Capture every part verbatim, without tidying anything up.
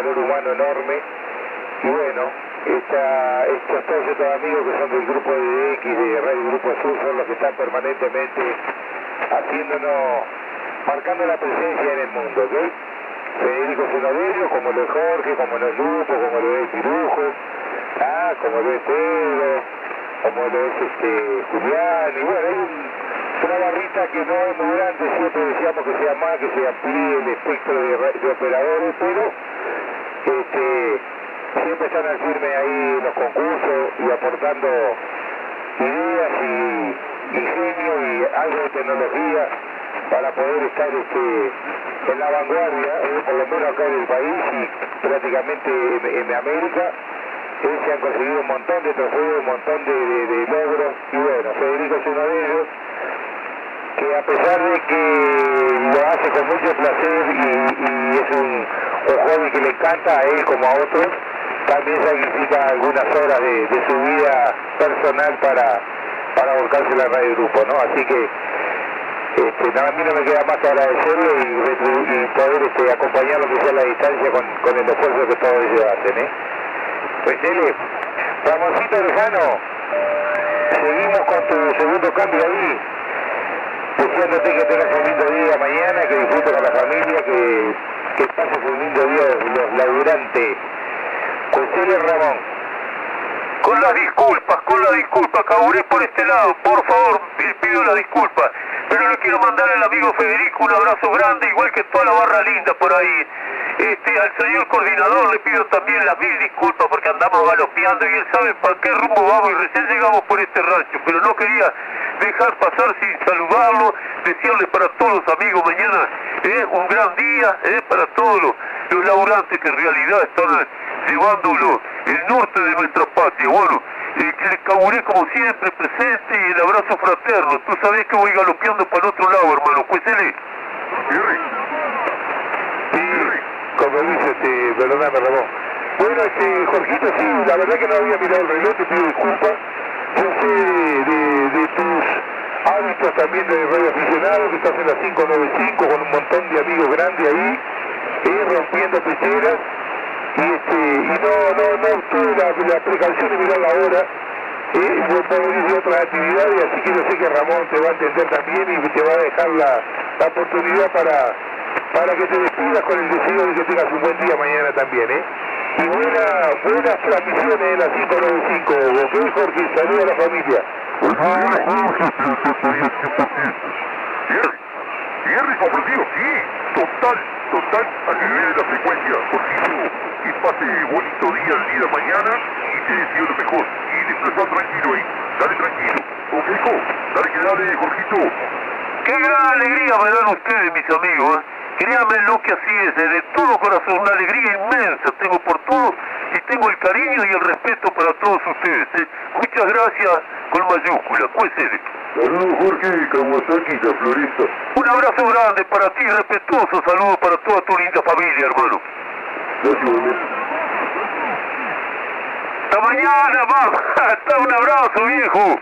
valor humano enorme. Y bueno, esta, estos todos estos amigos que son del grupo de X, de Radio Grupo Sur, son los que están permanentemente haciéndonos, marcando la presencia en el mundo, ¿ok? Federico es uno de ellos, como lo es Jorge, como lo es Lupo, como lo es Pirujo, ah, como lo es Pedro, como lo es este, Julián, y bueno, hay un, una barrita que no es muy grande, siempre decíamos que sea más, que se amplíe el espectro de, de operadores, pero este, siempre están al firme ahí en los concursos y aportando ideas y ingenio y algo de tecnología para poder estar este, en la vanguardia, eh, por lo menos acá en el país y prácticamente en, en América. Eh, se han conseguido un montón de trofeos, un montón de, de, de logros, y bueno, Federico es uno de ellos, que a pesar de que lo hace con mucho placer y, y es un, un hobby que le encanta a él como a otros, también sacrifica algunas horas de, de su vida personal para, para volcarse en la Radio Grupo, ¿no? Así que este, nada, a mí no me queda más que agradecerle y, y poder este, acompañarlo que sea a la distancia con, con el esfuerzo que todos ellos hacen, ¿eh? Pues Ele, Ramoncito Lejano, seguimos con tu segundo cambio ahí, deseándote que tengas un lindo día mañana, que disfrutes con la familia, que, que pases un lindo día los laburantes. Pues Ele, Ramón. Con las disculpas, con las disculpas, caburé por este lado, por favor, le pido las disculpas, pero le quiero mandar al amigo Federico un abrazo grande, igual que toda la barra linda por ahí. Este, al señor coordinador le pido también las mil disculpas porque andamos galopeando y él sabe para qué rumbo vamos y recién llegamos por este rancho, pero no quería dejar pasar sin saludarlo, desearle para todos los amigos mañana eh, un gran día eh, para todos los, los laburantes que en realidad están llevándolo el norte de nuestra patria. Bueno, eh, que le caburé como siempre presente y el abrazo fraterno. Tú sabes que voy galopeando para el otro lado, hermano. Pues él como dice, este, perdóname, Ramón. Bueno, este, Jorgito, sí, la verdad que no había mirado el reloj, te pido disculpas. Yo sé de, de, de tus hábitos también de radio aficionado, que estás en la cinco noventa y cinco con un montón de amigos grandes ahí, eh, rompiendo pecheras. Y, este, y no, no, no tuve la, la precaución de mirar la hora, eh, por poder ir de otras actividades, así que yo sé que Ramón te va a entender también y te va a dejar la, la oportunidad para... para que te despidas con el deseo de que tengas un buen día mañana también, ¿eh? Y buena, buenas transmisiones de la cinco noventa y cinco, ¿ok, Jorge? Saludos a la familia. Cierre, comprendido, sí, total, total, a nivel de la frecuencia, Jorgito, que pase bonito día el día de mañana y te deseo lo mejor, y desplazar tranquilo ahí, dale tranquilo, ok, hijo, dale que dale, Jorgito. Qué gran alegría me dan ustedes, mis amigos, ¿eh? Créanme lo que así es, de todo corazón, una alegría inmensa tengo por todos y tengo el cariño y el respeto para todos ustedes. ¿eh? Muchas gracias con mayúscula, pues él. Saludos Jorge, Kawasaki, la floresta. Un abrazo grande para ti, respetuoso saludo para toda tu linda familia, hermano. Gracias. Hasta mañana, mamá. Hasta un abrazo, viejo.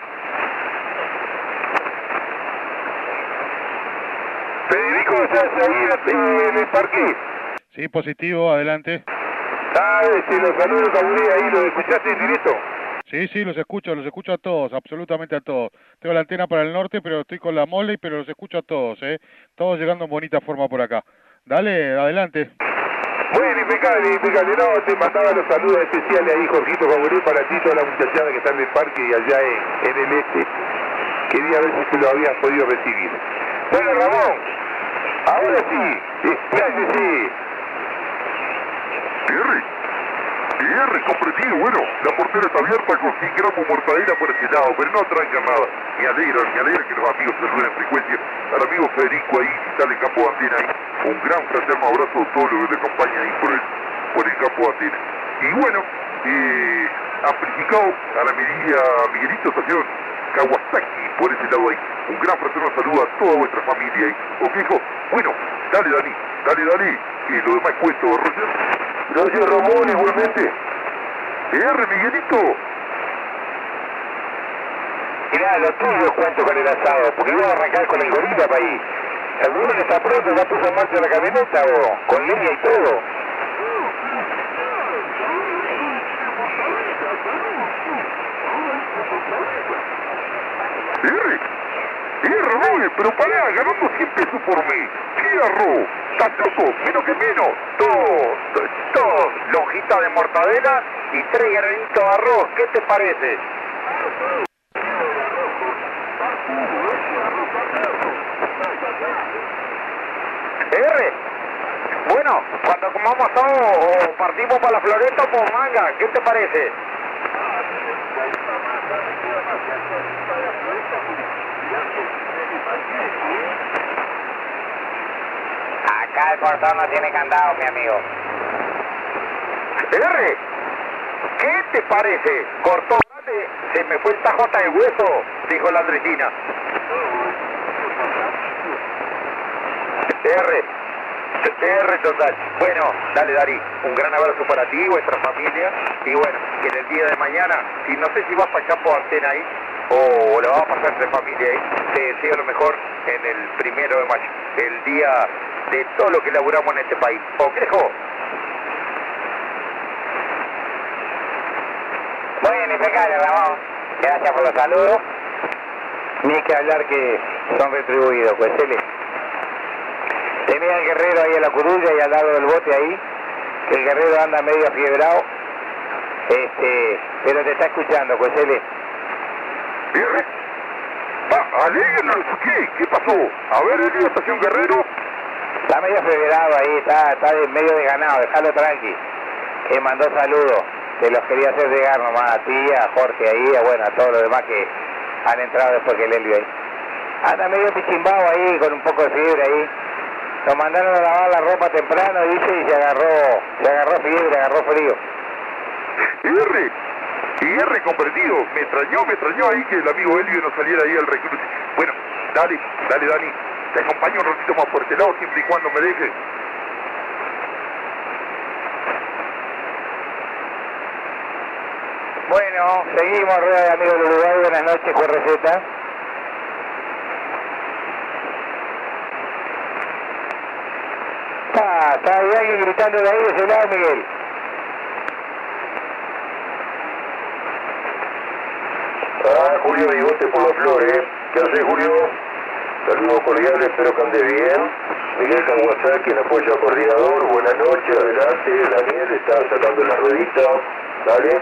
Federico, ¿estás ahí en el parque? Sí, positivo, adelante. Ah, este, los saludos, Caburé, ahí, ¿lo escuchaste en directo? Sí, sí, los escucho, los escucho a todos, absolutamente a todos. Tengo la antena para el norte, pero estoy con la mole, pero los escucho a todos, ¿eh? Todos llegando en bonita forma por acá. Dale, adelante. Bueno, impecable, impecable. No, te mandaba los saludos especiales ahí, Jorgito Caburé, para ti, toda la muchachada que está en el parque y allá en, en el este. Quería ver si se lo habías podido recibir. Bueno, Ramón, ahora sí, expláyese. Cierre, cierre, comprendido, bueno, la portera está abierta con cien gramos mortadela por ese lado, pero no tranca nada. Me alegra, me alegra que los amigos saluden en frecuencia. Al amigo Federico ahí, si sale en campo de antena ahí, un gran fraterno abrazo a todos los que le acompañan ahí por el, por el campo de antena. Y bueno, eh, amplificado a la medida Miguelito Estación Kawasaki, por ese lado ahí. Un gran fraterno saludo a toda vuestra familia ahí. ¿Ok, hijo? Bueno, dale, Dani, dale, dale, que lo demás cuento, Roger. Gracias Ramón, igualmente. R, Miguelito. Mirá, lo tuyo cuento con el asado, porque iba a arrancar con el gorila para ahí. El gorila está pronto, ya puso en marcha la camioneta, vos, con leña y todo. pero pará, ganando cien pesos por mes. ¿Qué arroz? ¿Estás loco? Menos que menos. Dos, dos lonjitas de mortadela y tres granitos de arroz. ¿Qué te parece? R. Bueno, cuando comamos todo o partimos para la Floresta o por Manga, ¿qué te parece? Acá el portón no tiene candado, mi amigo. R, ¿qué te parece? Cortó grande, se me fue el tajo hasta el hueso, dijo la Andresina. R, R total. Bueno, dale Dari, un gran abrazo para ti y vuestra familia. Y bueno, que en el día de mañana, si no sé si vas para campo antena ahí, o lo vas a pasar entre familia ahí, te deseo lo mejor en el primero de mayo, el día de todo lo que laburamos en este país. ¿O crejo? Muy bien, impecable, Ramón. Gracias por los saludos. Ni hay que hablar que son retribuidos, pues él. Tenía el Guerrero ahí en la curulla y al lado del bote ahí, que el Guerrero anda medio afiebrado, este, pero te está escuchando, pues él. ¿Bien? Ah, ¿Alegre no lo escuché? ¿Qué pasó? A ver, Elio, estación Guerrero. Está medio afiebrado ahí, está, está de, medio desganado, déjalo tranqui. Que mandó saludos, te los quería hacer llegar nomás a ti, a Jorge ahí, a, bueno, a todos los demás que han entrado después que el Elio ahí. Anda medio pichimbao ahí, con un poco de fiebre ahí. Nos mandaron a lavar la ropa temprano, dice, y se agarró, se agarró fiebre, agarró frío. R, y R comprendido, me extrañó, me extrañó ahí que el amigo Elio no saliera ahí al recrute. Bueno, dale, dale Dani, te acompaño un ratito más por este lado, siempre y cuando me dejes. Bueno, seguimos, rueda de amigos del Uruguay, buenas noches, Juan Receta. Está, está ahí alguien gritando de ahí de ese lado, Miguel. Ah, Julio Bigote por las flores. ¿Qué haces, Julio? Saludos cordiales, espero que andes bien. Miguel Kawasaki, el apoyo coordinador. Buenas noches, adelante. Daniel está sacando la ruedita. Dale.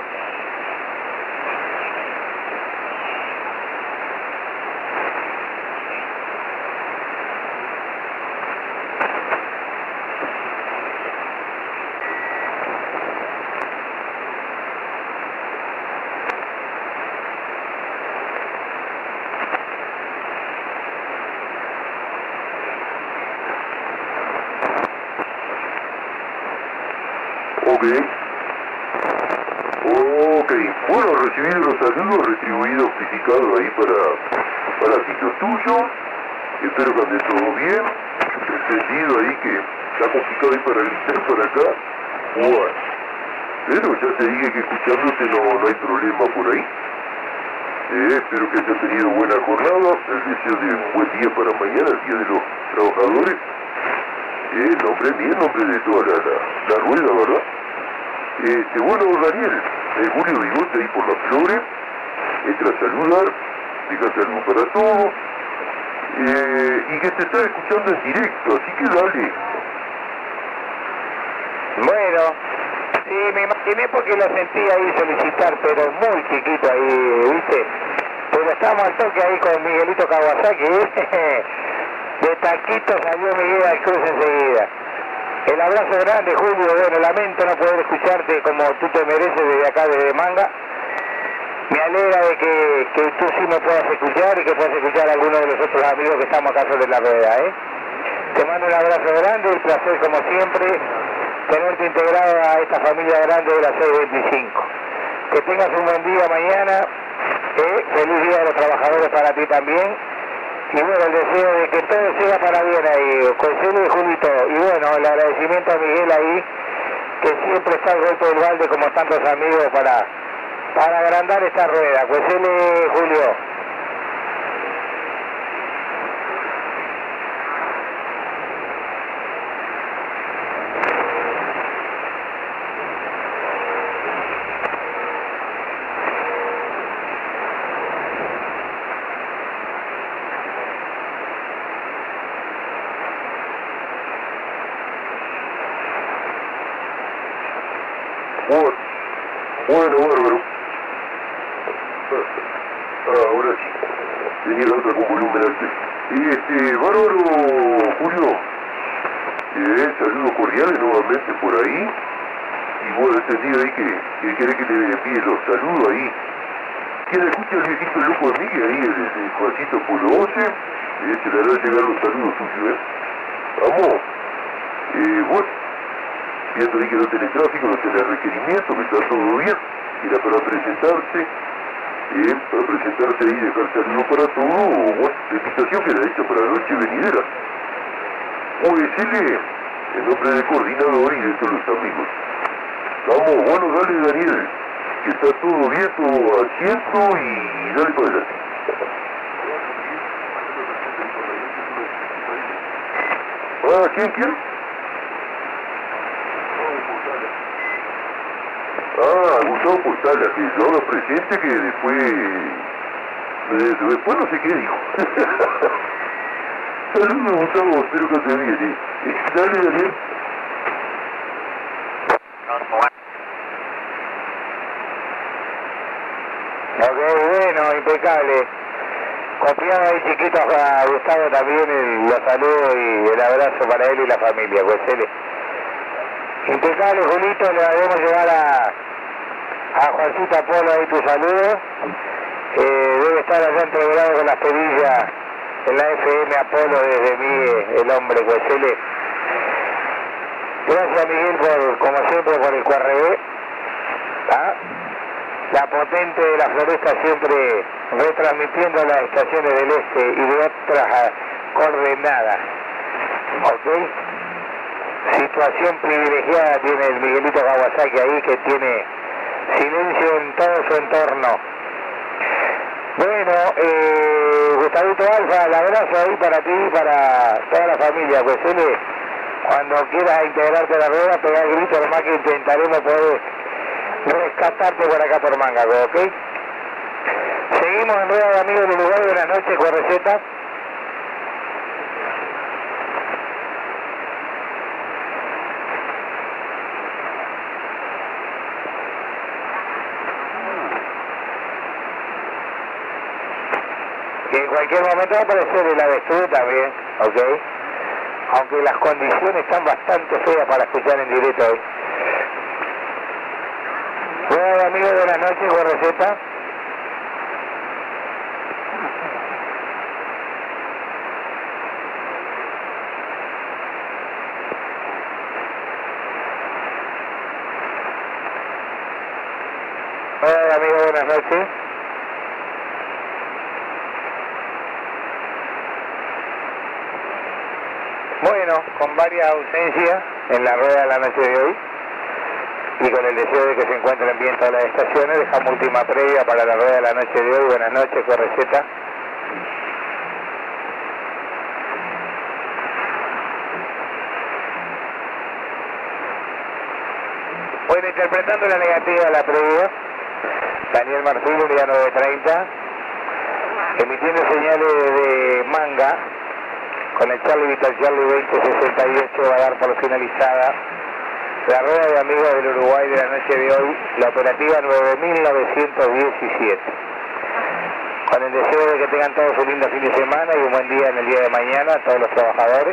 Ok. Ok. Bueno, recibí los saludos retribuidos, justificados ahí para, para sitios tuyos. Espero que ande todo bien. Entendido ahí que está complicado ahí para gritar para acá. Bueno. Pero ya te dije que escuchándote no, no hay problema por ahí. Eh, espero que hayas tenido buena jornada. El deseo de un buen día para mañana, el Día de los Trabajadores. Eh, nombre bien, nombre de toda la, la, la rueda, ¿verdad? Este, bueno, Daniel, eh, Julio Bigote ahí por las flores, entra a saludar, deja salud para todos, eh, y que te está escuchando en directo, así que dale. Bueno, sí, me imaginé porque lo sentí ahí solicitar, pero muy chiquito ahí, ¿viste? Pero estamos al toque ahí con Miguelito Kawasaki, ¿eh? De taquito salió Miguel al Cruz enseguida. El abrazo grande, Julio. Bueno, lamento no poder escucharte como tú te mereces desde acá, desde Manga. Me alegra de que, que tú sí me puedas escuchar y que puedas escuchar a algunos de los otros amigos que estamos acá sobre la rueda, ¿eh? Te mando un abrazo grande, un placer como siempre tenerte integrado a esta familia grande de la seiscientos veinticinco. Que tengas un buen día mañana, ¿eh? Feliz Día de los Trabajadores para ti también. Y bueno, el deseo de que todo sea para bien ahí, Coesele y Julito. Y bueno, el agradecimiento a Miguel ahí, que siempre está al golpe del balde como tantos amigos para, para agrandar esta rueda. Coesele, Julio. Bueno, bueno, bárbaro. Ah, ahora sí. Tenía la otra con volumen alto. Este, bárbaro, Julio. Eh, saludos cordiales nuevamente por ahí. Y bueno, entendido ahí que, que quiere que le envíe los saludos ahí. Quien escucha el viejito loco de Miguel ahí, el, el Juancito Polo once, eh, se le hará llegar los saludos suyos, ¿eh? Vamos. Eh, bueno, viendo ahí que no tiene tráfico, no tiene requerimiento, que está todo bien. Era para presentarse, eh, para presentarse ahí y dejar saludos para todo. Bueno, la invitación que era hecha para la noche venidera. Pues decirle el nombre del coordinador y de todos los amigos. Vamos, bueno, dale Daniel, que está todo bien, todo al ciento y dale para adelante. Ah, ¿quién, quién? Ah, Gustavo Portala, que lo haga presente, que después... Eh, después no sé qué dijo. Saludos, Gustavo, espero que te bien. ¿Eh? Dale, Daniel. Ok, bueno, impecable. Copiamos ahí chiquitos a Gustavo también el, los saludos y el abrazo para él y la familia, pues él. Impecable, Julito, le debemos llevar a, a Juancito Polo ahí tu saludo. Eh, debe estar allá entregado con las perillas en la F M Apolo desde mí, el hombre, pues él. Gracias, Miguel, por, como siempre, por el Q R B. ¿Ah? La potente de la floresta siempre retransmitiendo las estaciones del este y de otras coordenadas. ¿Ok? Situación privilegiada tiene el Miguelito Kawasaki ahí, que tiene silencio en todo su entorno. Bueno, eh, Gustavito Alfa, el abrazo ahí para ti y para toda la familia. Pues él, cuando quieras integrarte a la rueda, pega el grito, nomás que intentaremos poder rescatarte por acá por Manga, ¿ok? Seguimos en rueda de amigos del Uruguay. Buenas noches, con receta. Que en cualquier momento va a aparecer el avestruz también, ¿ok? Aunque las condiciones están bastante feas para escuchar en directo hoy. Bueno, amigos, buenas noches, con receta. Hola, amigos, buenas noches. Bueno, con varias ausencias en la rueda de la noche de hoy y con el deseo de que se encuentren bien todas las estaciones, dejamos última previa para la rueda de la noche de hoy. Buenas noches, con receta. Bueno, interpretando la negativa de la previa, Daniel Marfil, unidad nueve treinta, emitiendo señales de Manga, con el Charlie Vital Charlie veinte sesenta y ocho, va a dar por finalizada la rueda de amigos del Uruguay de la noche de hoy, la operativa nueve mil novecientos diecisiete. Con el deseo de que tengan todos un lindo fin de semana y un buen día en el día de mañana a todos los trabajadores.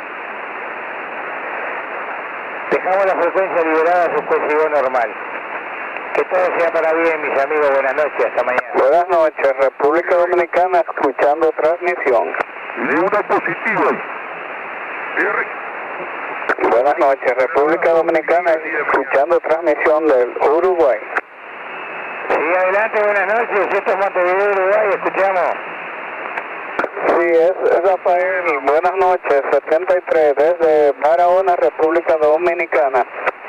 Dejamos la frecuencia liberada a su cohesivo normal. Que todo sea para bien, mis amigos. Buenas noches, hasta mañana. Buenas noches, República Dominicana, escuchando transmisión. De una positiva. R. Buenas noches, República Dominicana, escuchando transmisión del Uruguay. Sí, adelante, buenas noches. Esto es Montevideo, Uruguay, escuchamos. Sí, es, es Rafael. Buenas noches, setenta y tres, desde Barahona, República Dominicana.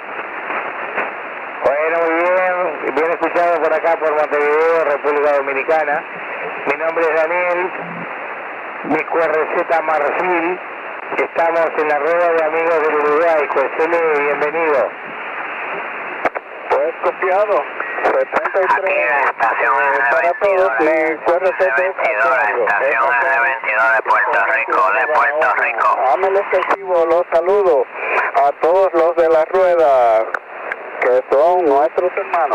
Bueno, muy bien, bien escuchado por acá por Montevideo, República Dominicana. Mi nombre es Daniel, mi Q R Z Marfil. Estamos en la rueda de amigos del Uruguay. Cuesele, bienvenido. Pues copiado, setenta y tres. Aquí en la estación eh, R para veintidós, todos, mi Q R Z R veintidós, la estación R veintidós de Puerto Rico, de Puerto Rico. Dame el extensivo, los saludo a todos los de la rueda, que son nuestros hermanos.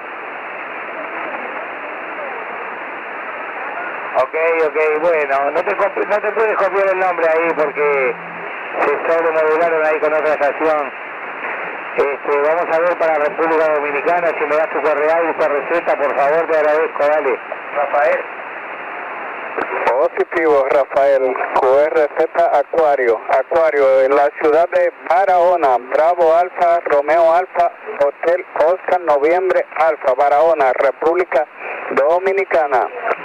Ok, ok, bueno, no te, no te puedes copiar el nombre ahí porque se sobremodularon ahí con otra estación. Este, vamos a ver para República Dominicana, si me das tu correo y tu receta, por favor, te agradezco, dale. Rafael. Positivo, Rafael. Q R Z Acuario. Acuario en la ciudad de Barahona. Bravo Alfa, Romeo Alfa, Hotel Oscar Noviembre Alfa, Barahona, República Dominicana.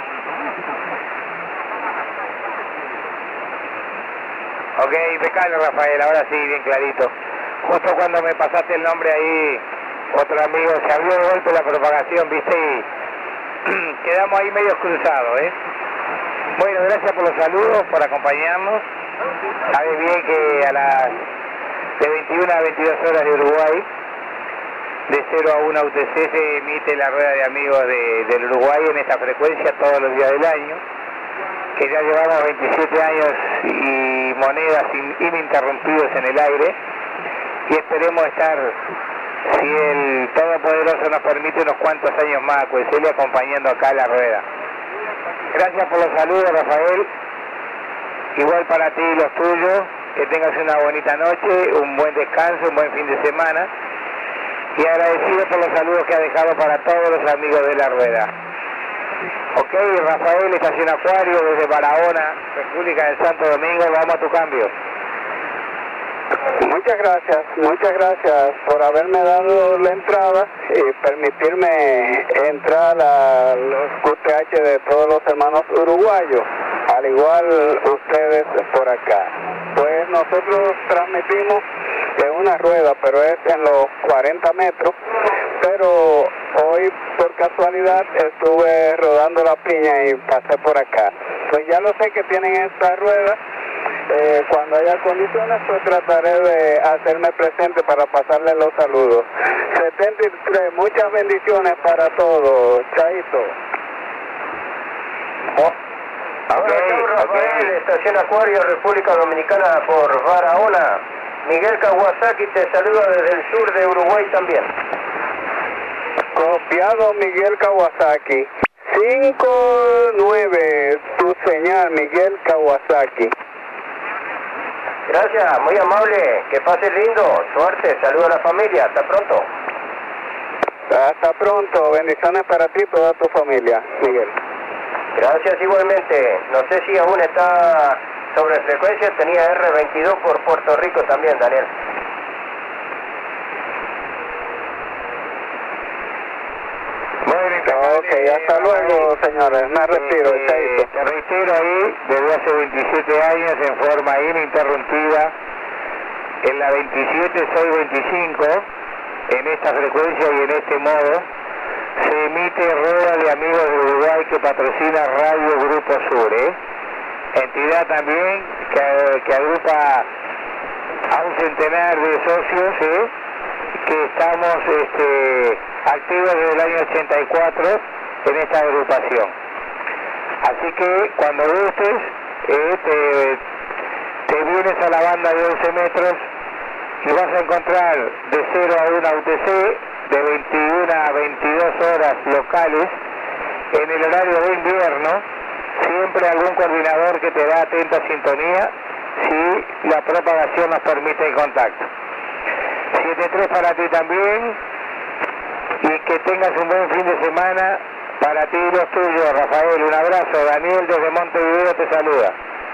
Ok, impecable, Rafael, ahora sí, bien clarito. Justo cuando me pasaste el nombre ahí, otro amigo, se abrió de golpe la propagación, viste, y quedamos ahí medio cruzados, ¿eh? Bueno, gracias por los saludos, por acompañarnos. Sabes bien que a las de veintiuna a veintidós horas de Uruguay, de cero a una U T C, se emite la rueda de amigos de, del Uruguay en esta frecuencia todos los días del año, que ya llevamos veintisiete años y monedas in, ininterrumpidos en el aire, y esperemos estar, si el Todopoderoso nos permite, unos cuantos años más, pues él acompañando acá la rueda. Gracias por los saludos, Rafael. Igual para ti y los tuyos, que tengas una bonita noche, un buen descanso, un buen fin de semana. Y agradecido por los saludos que ha dejado para todos los amigos de la rueda. Ok, Rafael, Estación Acuario, desde Barahona, República del Santo Domingo, vamos a tu cambio. Muchas gracias, muchas gracias por haberme dado la entrada y permitirme entrar a los Q T H de todos los hermanos uruguayos, al igual ustedes por acá. Pues nosotros transmitimos de una rueda, pero es en los cuarenta metros, pero hoy por casualidad estuve rodando la piña y pasé por acá. Pues ya lo sé que tienen esta rueda. Eh, cuando haya condiciones, pues trataré de hacerme presente para pasarle los saludos. setenta y tres, muchas bendiciones para todos. Chaito. Oh. Ahora estamos, Rafael, okay. Estación Acuario, República Dominicana por Barahona. Miguel Kawasaki te saluda desde el sur de Uruguay también. Copiado, Miguel Kawasaki. cinco nueve, tu señal, Miguel Kawasaki. Gracias, muy amable, que pases lindo, suerte, saludo a la familia, hasta pronto. Hasta pronto, bendiciones para ti y toda tu familia, Miguel. Gracias igualmente, no sé si aún está sobre frecuencia, tenía R veintidós por Puerto Rico también, Daniel. Ok, hasta luego, señores, me retiro, eh, chaito. Te retiro ahí, desde hace veintisiete años, en forma ininterrumpida, en la veintisiete seiscientos veinticinco, en esta frecuencia y en este modo, se emite Rueda de Amigos de Uruguay que patrocina Radio Grupo Sur, ¿eh? Entidad también que, que agrupa a un centenar de socios, ¿eh? Que estamos este, activos desde el año ochenta y cuatro en esta agrupación. Así que cuando gustes, eh, te, te vienes a la banda de once metros y vas a encontrar de cero a una U T C, de veintiuna a veintidós horas locales, en el horario de invierno, siempre algún coordinador que te da atenta sintonía si la propagación nos permite el contacto. siete tres para ti también, y que tengas un buen fin de semana para ti y los tuyos, Rafael. Un abrazo. Daniel desde Montevideo te saluda.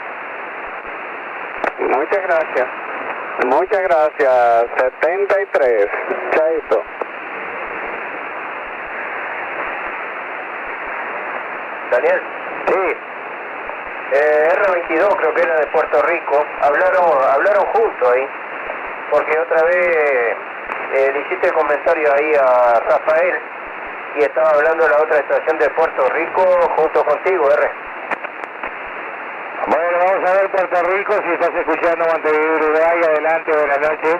Muchas gracias. Muchas gracias. setenta y tres. Chaito. Daniel. Sí. Eh, R veintidós creo que era de Puerto Rico. Hablaron, hablaron juntos ahí. Porque otra vez eh, le hiciste el comentario ahí a Rafael y estaba hablando de la otra estación de Puerto Rico junto contigo, R. Bueno, vamos a ver Puerto Rico, si estás escuchando Montevideo, Uruguay. Adelante, buenas noches.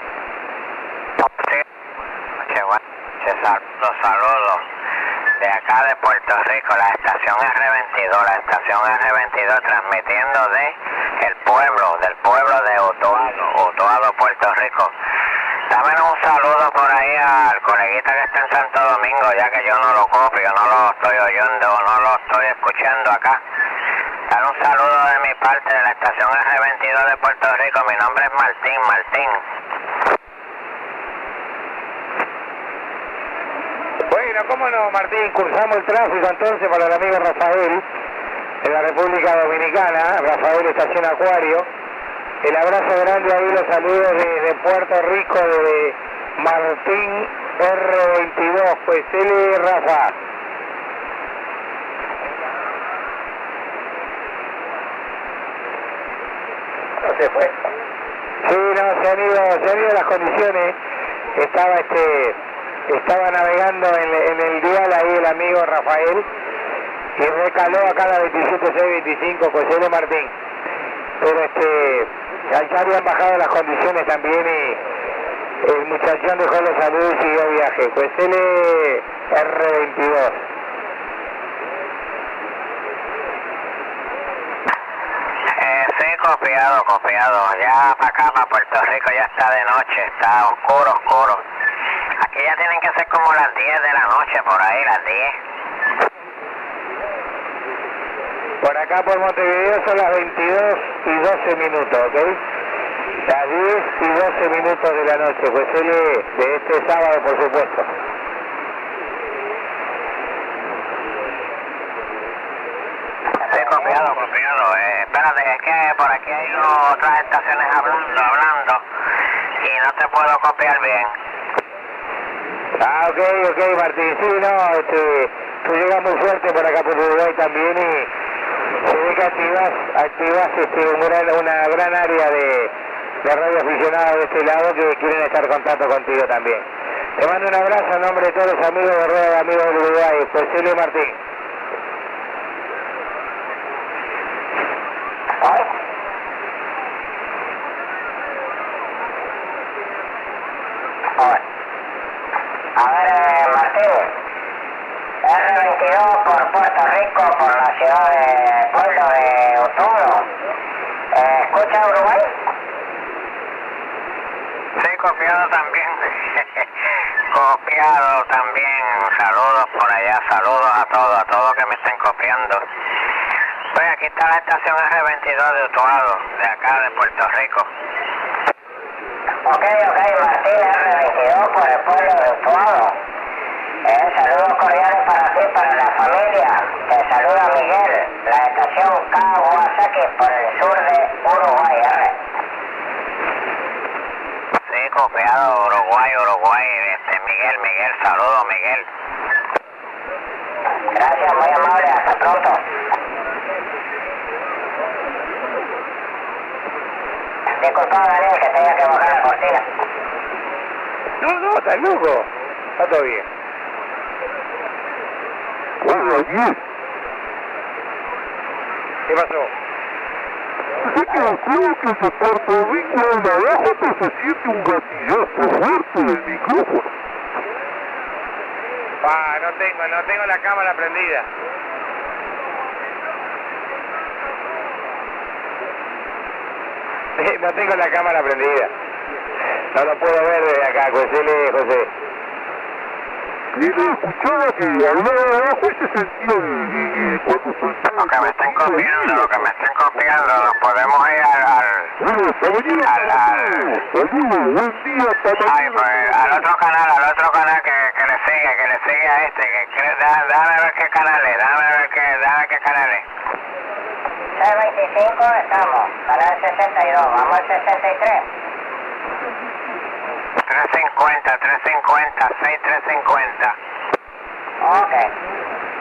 Sí, buenas noches, los saludos de acá de Puerto Rico, la estación R veintidós, la estación R veintidós transmitiendo de el pueblo, del pueblo de Utuado, Utuado, Puerto Rico. Dame un saludo por ahí al coleguita que que está en Santo Domingo, ya que yo no lo copio, no lo estoy oyendo, no lo estoy escuchando acá. Dar un saludo de mi parte de la estación R veintidós de Puerto Rico. Mi nombre es Martín, Martín. Bueno, cómo no, Martín, cursamos el tráfico entonces para el amigo Rafael, en la República Dominicana, Rafael Estación Acuario. El abrazo grande ahí, los saludos desde Puerto Rico, de Martín R veintidós, pues él es Rafa. No se fue. Sí, no, se han ido, se han ido las condiciones. Estaba este, estaba navegando en, en el dial ahí el amigo Rafael y recaló acá la veintisiete seis veinticinco, pues él es Martín. Pero este, ya habían bajado las condiciones también y el muchachón dejó los saludos y siguió viaje. Pues él es R veintidós. Eh, sí, copiado, copiado. Ya para acá, para Puerto Rico, ya está de noche, está oscuro, oscuro. Aquí ya tienen que ser como las diez de la noche, por ahí, las diez. Por acá por Montevideo son las veintidós y doce minutos, ¿ok? Las diez y doce minutos de la noche, pues él es de este sábado, por supuesto. Sí, copiado, copiado. Eh, espérate, es que por aquí hay otras estaciones hablando, hablando, y no te puedo copiar bien. Ah, ok, ok, Martín. Sí, no, este, tú llegas muy fuerte por acá por Uruguay también y se ve que activas, activas este, un gran, una gran área de, de radioaficionados de este lado que quieren estar en contacto contigo también. Te mando un abrazo en nombre de todos los amigos de Rueda, amigos del Uruguay. Pues él es Martín. A ver, eh, Martín, R veintidós por Puerto Rico, por la ciudad de pueblo de Utuado. Eh, ¿Escucha Uruguay? Sí, copiado también. Copiado también. Saludos por allá, saludos a todos, a todos que me estén copiando. Pues aquí está la estación R veintidós de Utuado, de acá de Puerto Rico. Ok, ok, Martín, R veintidós por el pueblo de Utuado. Eh, saludos cordiales para ti, para la familia. Te saluda Miguel, la estación Kawasaki por el sur de Uruguay, R. Sí, copiado, Uruguay, Uruguay. Este, Miguel, Miguel, saludos, Miguel. Gracias, muy amable, hasta pronto. Disculpa, Daniel, que tenga que bajar la cortina. No, no, estás loco. Está todo bien. Hola, bien. ¿Qué pasó? Sé que creo que se Puerto Rico de abajo pero se siente un gatillazo fuerte del micrófono. Ah, no tengo, no tengo la cámara prendida. No tengo la cámara prendida. No lo puedo ver desde acá, José, José. Y no escuchaba que hablaba de abajo y se sentía de cuando soltaba. Lo que me estén copiando, lo que me estén copiando, nos podemos ir al... al... Bueno, hasta mañana. Al, al... Saludos, buen día, hasta mañana. Ay, pues al otro canal, al otro canal que, que le sigue, que le sigue a este, que, que da, dame ver qué canal es, dame ver qué, dame qué canal es. seis veinticinco estamos, canal sesenta y dos, vamos al sesenta y tres. trescientos cincuenta, trescientos cincuenta, seis trescientos cincuenta. Ok.